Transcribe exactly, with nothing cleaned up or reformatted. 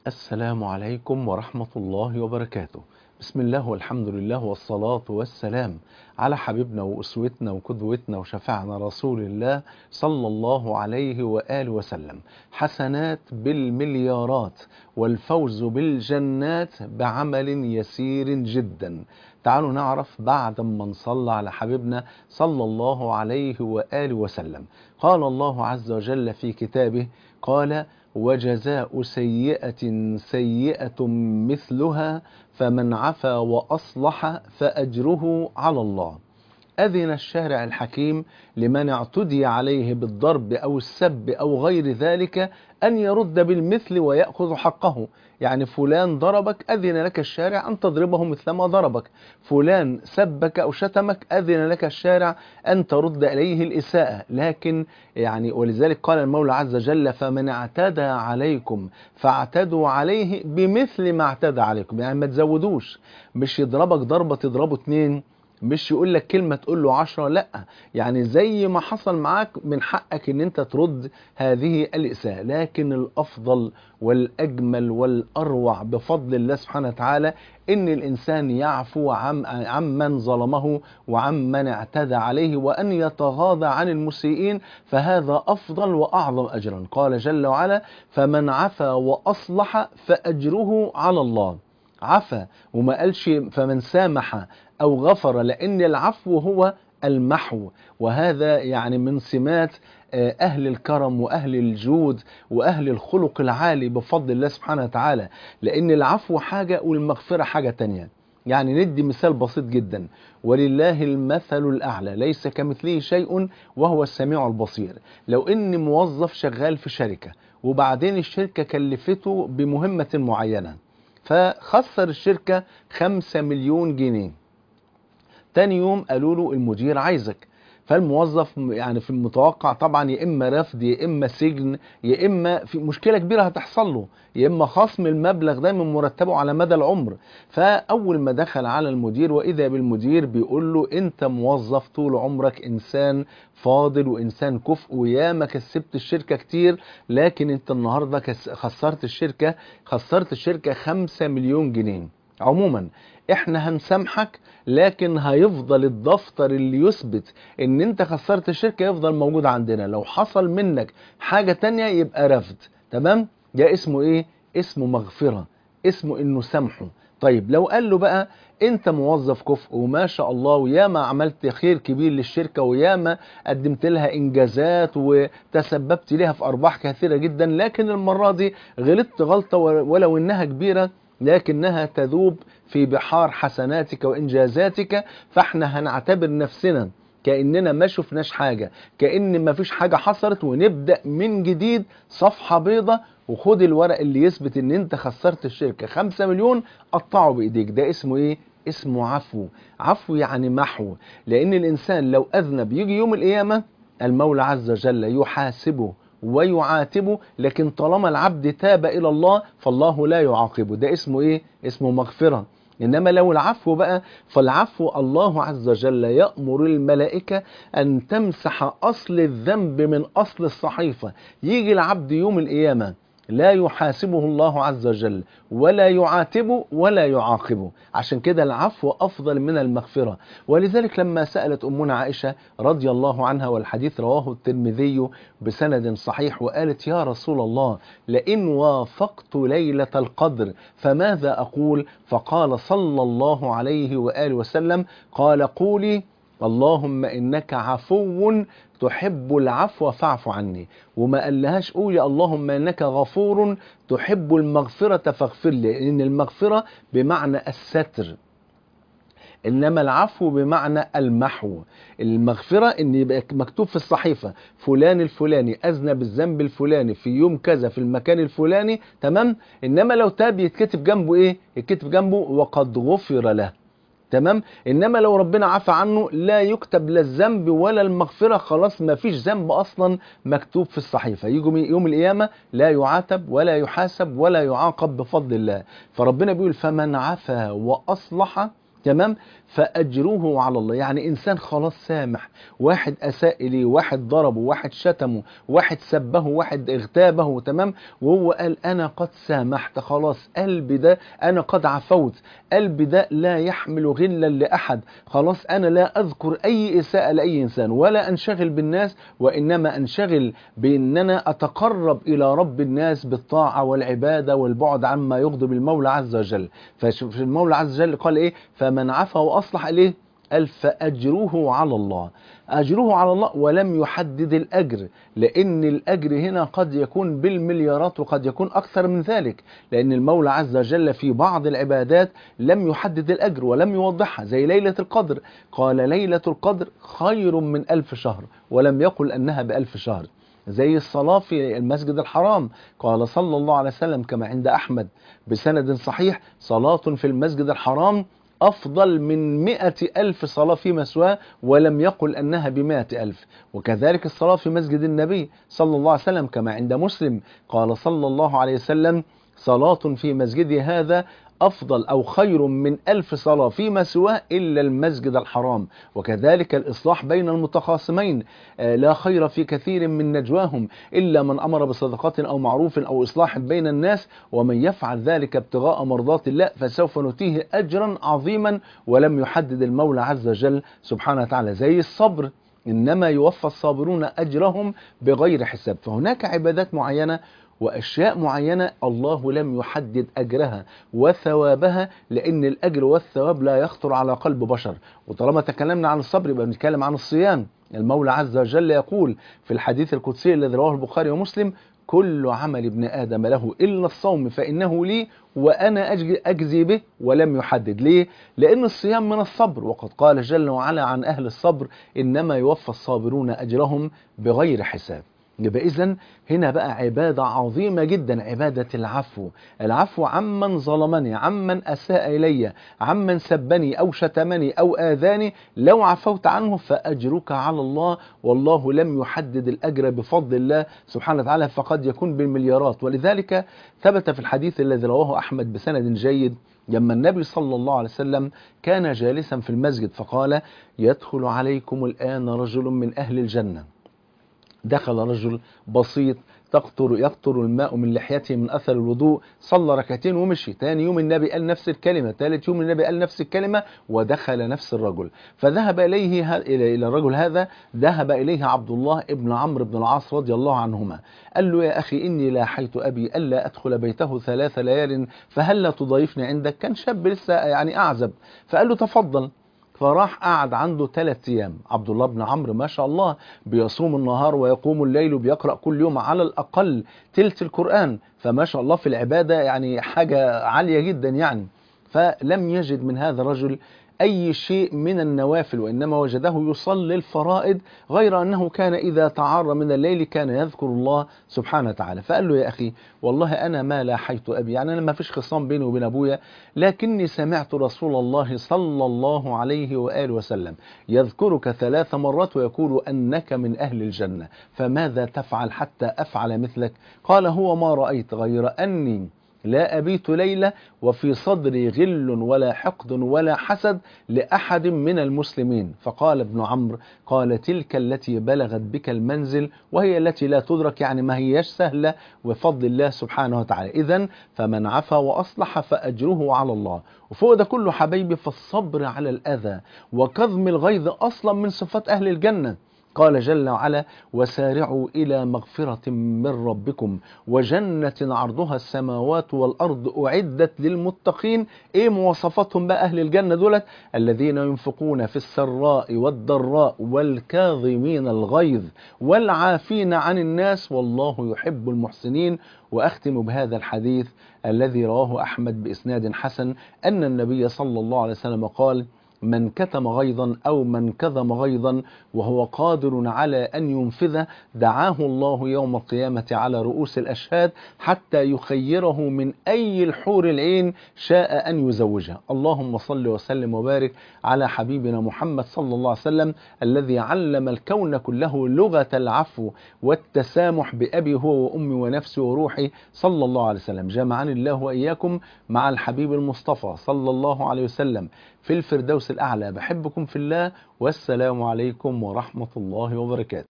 السلام عليكم ورحمة الله وبركاته. بسم الله والحمد لله والصلاة والسلام على حبيبنا وأسوتنا وقدوتنا وشفعنا رسول الله صلى الله عليه وآله وسلم. حسنات بالمليارات والفوز بالجنات بعمل يسير جدا. تعالوا نعرف بعد ما نصلى على حبيبنا صلى الله عليه وآله وسلم. قال الله عز وجل في كتابه، قال: وجزاء سيئة سيئة مثلها فمن عفا وأصلح فأجره على الله. أذن الشارع الحكيم لمن اعتدي عليه بالضرب أو السب أو غير ذلك أن يرد بالمثل ويأخذ حقه. يعني فلان ضربك، أذن لك الشارع أن تضربه مثلما ضربك. فلان سبك أو شتمك، أذن لك الشارع أن ترد إليه الإساءة. لكن يعني ولذلك قال المولى عز وجل: فمن اعتدى عليكم فاعتدوا عليه بمثل ما اعتدى عليكم. يعني ما تزودوش، مش يضربك ضربة تضربه اتنين، مش يقول لك كلمة تقول له عشرة، لا. يعني زي ما حصل معاك من حقك ان انت ترد هذه الإساءة. لكن الأفضل والأجمل والأروع بفضل الله سبحانه وتعالى ان الإنسان يعفو عن عمن ظلمه وعمن اعتدى عليه، وأن يتغاضى عن المسيئين، فهذا أفضل وأعظم أجرا. قال جل وعلا: فمن عفا وأصلح فأجره على الله. عفا وما قالش فمن سامح أو غفر، لأن العفو هو المحو، وهذا يعني من سمات أهل الكرم وأهل الجود وأهل الخلق العالي بفضل الله سبحانه وتعالى. لأن العفو حاجة والمغفرة حاجة تانية. يعني ندي مثال بسيط جدا: ولله المثل الأعلى ليس كمثله شيء وهو السميع البصير. لو إن موظف شغال في شركة وبعدين الشركة كلفته بمهمة معينة، فخسر الشركة خمسة مليون جنيه. تاني يوم قالوا له المدير عايزك. فالموظف يعني في المتوقع طبعا يا اما رفض يا اما سجن يا اما في مشكله كبيره هتحصل له، يا اما خصم المبلغ ده من مرتبه على مدى العمر. فاول ما دخل على المدير واذا بالمدير بيقول له: انت موظف طول عمرك انسان فاضل وانسان كفء وياما كسبت الشركه كتير، لكن انت النهارده خسرت الشركه خسرت الشركه خمسة مليون جنيه. عموما احنا هنسامحك، لكن هيفضل الدفتر اللي يثبت ان انت خسرت الشركة يفضل موجود عندنا. لو حصل منك حاجة تانية يبقى رفض. تمام؟ ده اسمه ايه؟ اسمه مغفرة، اسمه انه سامحه. طيب لو قال له بقى: انت موظف كفء وما شاء الله وياما عملت خير كبير للشركة وياما قدمت لها انجازات وتسببت لها في ارباح كثيرة جدا، لكن المرة دي غلطت غلطة ولو انها كبيرة لكنها تذوب في بحار حسناتك وإنجازاتك، فاحنا هنعتبر نفسنا كأننا ما شفناش حاجة، كأن ما فيش حاجة حصلت، ونبدأ من جديد صفحة بيضة. وخد الورق اللي يثبت ان انت خسرت الشركة خمسة مليون، قطعه بإيديك. ده اسمه ايه؟ اسمه عفو. عفو يعني محو. لأن الإنسان لو أذنب يجي يوم القيامة المولى عز وجل يحاسبه ويعاتبه، لكن طالما العبد تاب إلى الله فالله لا يعاقبه. ده اسمه إيه؟ اسمه مغفرة. إنما لو العفو بقى، فالعفو الله عز وجل يأمر الملائكة أن تمسح أصل الذنب من أصل الصحيفة. يجي العبد يوم القيامة لا يحاسبه الله عز وجل ولا يعاتبه ولا يعاقبه. عشان كده العفو أفضل من المغفرة. ولذلك لما سألت أمنا عائشة رضي الله عنها، والحديث رواه الترمذي بسند صحيح، وقالت: يا رسول الله، لئن وافقت ليلة القدر فماذا أقول؟ فقال صلى الله عليه وآله وسلم: قال: قولي اللهم إنك عفو تحب العفو فاعف عني. وما قالهاش قولي اللهم إنك غفور تحب المغفرة فاغفر لي، لأن المغفرة بمعنى الستر، إنما العفو بمعنى المحو. المغفرة إن يبقى مكتوب في الصحيفة فلان الفلاني أذنب الذنب الفلاني في يوم كذا في المكان الفلاني، تمام؟ إنما لو تاب يتكتب جنبه إيه؟ يتكتب جنبه وقد غفر له. تمام؟ انما لو ربنا عفى عنه لا يكتب لا الذنب ولا المغفرة، خلاص ما فيش ذنب اصلا مكتوب في الصحيفة. يجي يوم القيامة لا يعاتب ولا يحاسب ولا يعاقب بفضل الله. فربنا بيقول: فمن عفا واصلح تمام. فأجره على الله، يعني إنسان خلاص سامح، واحد أساء إليه، واحد ضربه، واحد شتمه، واحد سبه، واحد اغتابه، تمام، وهو قال أنا قد سامحت، خلاص قلبي ده أنا قد عفوت، قلبي ده لا يحمل غلا لأحد، خلاص أنا لا أذكر أي إساءة لأي إنسان ولا أنشغل بالناس، وإنما أنشغل بأن أنا أتقرب إلى رب الناس بالطاعة والعبادة والبعد عما يغضب المولى عز وجل. فشوف المولى عز وجل قال إيه؟ فمن عفا وأصلح إليه قال فأجره على الله، أجره على الله، ولم يحدد الأجر، لأن الأجر هنا قد يكون بالمليارات وقد يكون أكثر من ذلك، لأن المولى عز وجل في بعض العبادات لم يحدد الأجر ولم يوضحها، زي ليلة القدر، قال ليلة القدر خير من ألف شهر، ولم يقل أنها بألف شهر. زي الصلاة في المسجد الحرام، قال صلى الله عليه وسلم كما عند أحمد بسند صحيح: صلاة في المسجد الحرام أفضل من مئة ألف صلاة فيما سواه، ولم يقل أنها بمئة ألف. وكذلك الصلاة في مسجد النبي صلى الله عليه وسلم كما عند مسلم، قال صلى الله عليه وسلم: صلاة في مسجدي هذا أفضل أو خير من ألف صلاة فيما سواه إلا المسجد الحرام. وكذلك الإصلاح بين المتخاصمين، آه لا خير في كثير من نجواهم إلا من أمر بصدقة أو معروف أو إصلاح بين الناس، ومن يفعل ذلك ابتغاء مرضات الله فسوف نؤتيه أجرا عظيما، ولم يحدد المولى عز وجل سبحانه وتعالى. زي الصبر، إنما يوفى الصابرون أجرهم بغير حساب. فهناك عبادات معينة وأشياء معينة الله لم يحدد أجرها وثوابها، لأن الأجر والثواب لا يخطر على قلب بشر. وطالما تكلمنا عن الصبر يبقى بنتكلم عن الصيام. المولى عز وجل يقول في الحديث القدسي الذي رواه البخاري ومسلم: كل عمل ابن آدم له إلا الصوم فإنه لي وأنا أجزي به، ولم يحدد. ليه؟ لأن الصيام من الصبر، وقد قال جل وعلا عن أهل الصبر: إنما يوفى الصابرون أجرهم بغير حساب. يبقى إذن هنا بقى عبادة عظيمة جدا، عبادة العفو، العفو عمن ظلمني، عمن أساء إلي، عمن سبني أو شتمني أو آذاني، لو عفوت عنه فأجرك على الله، والله لم يحدد الأجر بفضل الله سبحانه وتعالى، فقد يكون بالمليارات. ولذلك ثبت في الحديث الذي رواه أحمد بسند جيد لما النبي صلى الله عليه وسلم كان جالسا في المسجد فقال: يدخل عليكم الآن رجل من أهل الجنة. دخل رجل بسيط تقطر يقطر الماء من لحيته من أثر الوضوء، صلى ركعتين ومشي. تاني يوم النبي قال نفس الكلمة، ثالث يوم النبي قال نفس الكلمة، ودخل نفس الرجل. فذهب إليه إلى إلى الرجل هذا، ذهب إليه عبد الله ابن عمرو بن العاص رضي الله عنهما، قال له: يا أخي إني لاحيت أبي ألا أدخل بيته ثلاث ليال، فهل لا تضيفني عندك؟ كان شاب لسه يعني أعزب، فقال له: تفضل. فراح قعد عنده ثلاث أيام. عبد الله بن عمرو ما شاء الله بيصوم النهار ويقوم الليل وبيقرأ كل يوم على الأقل تلت القرآن، فما شاء الله في العبادة يعني حاجة عالية جدا يعني. فلم يجد من هذا الرجل أي شيء من النوافل، وإنما وجده يصلي الفرائض، غير أنه كان إذا تعار من الليل كان يذكر الله سبحانه وتعالى. فقال له: يا أخي والله أنا ما لاحيت أبي، يعني أنا ما فيش خصام بيني وبين أبويا، لكني سمعت رسول الله صلى الله عليه وآله وسلم يذكرك ثلاث مرات ويقول أنك من أهل الجنة، فماذا تفعل حتى أفعل مثلك؟ قال: هو ما رأيت غير أني لا أبيت ليلة وفي صدري غل ولا حقد ولا حسد لأحد من المسلمين. فقال ابن عمرو: قال: تلك التي بلغت بك المنزل وهي التي لا تدرك، يعني ما هيش سهلة وفضل الله سبحانه وتعالى. إذن فمن عفا وأصلح فأجره على الله. وفوق ده كله حبيبي، فالصبر على الأذى وكظم الغيظ أصلا من صفات أهل الجنة. قال جل وعلا: وسارعوا إلى مغفرة من ربكم وجنة عرضها السماوات والأرض أعدت للمتقين. إيه مواصفاتهم بقى أهل الجنة دولت؟ الذين ينفقون في السراء والضراء والكاظمين الغيظ والعافين عن الناس والله يحب المحسنين. وأختم بهذا الحديث الذي رواه أحمد بإسناد حسن أن النبي صلى الله عليه وسلم قال: من كتم غيظا أو من كظم غيظا وهو قادر على أن ينفذه دعاه الله يوم القيامة على رؤوس الأشهاد حتى يخيره من أي الحور العين شاء أن يزوجها. اللهم صل وسلم وبارك على حبيبنا محمد صلى الله عليه وسلم الذي علم الكون كله لغة العفو والتسامح بأبي هو وأمي ونفسي وروحي صلى الله عليه وسلم. جمعني الله وإياكم مع الحبيب المصطفى صلى الله عليه وسلم في الفردوس الأعلى. بحبكم في الله، والسلام عليكم ورحمة الله وبركاته.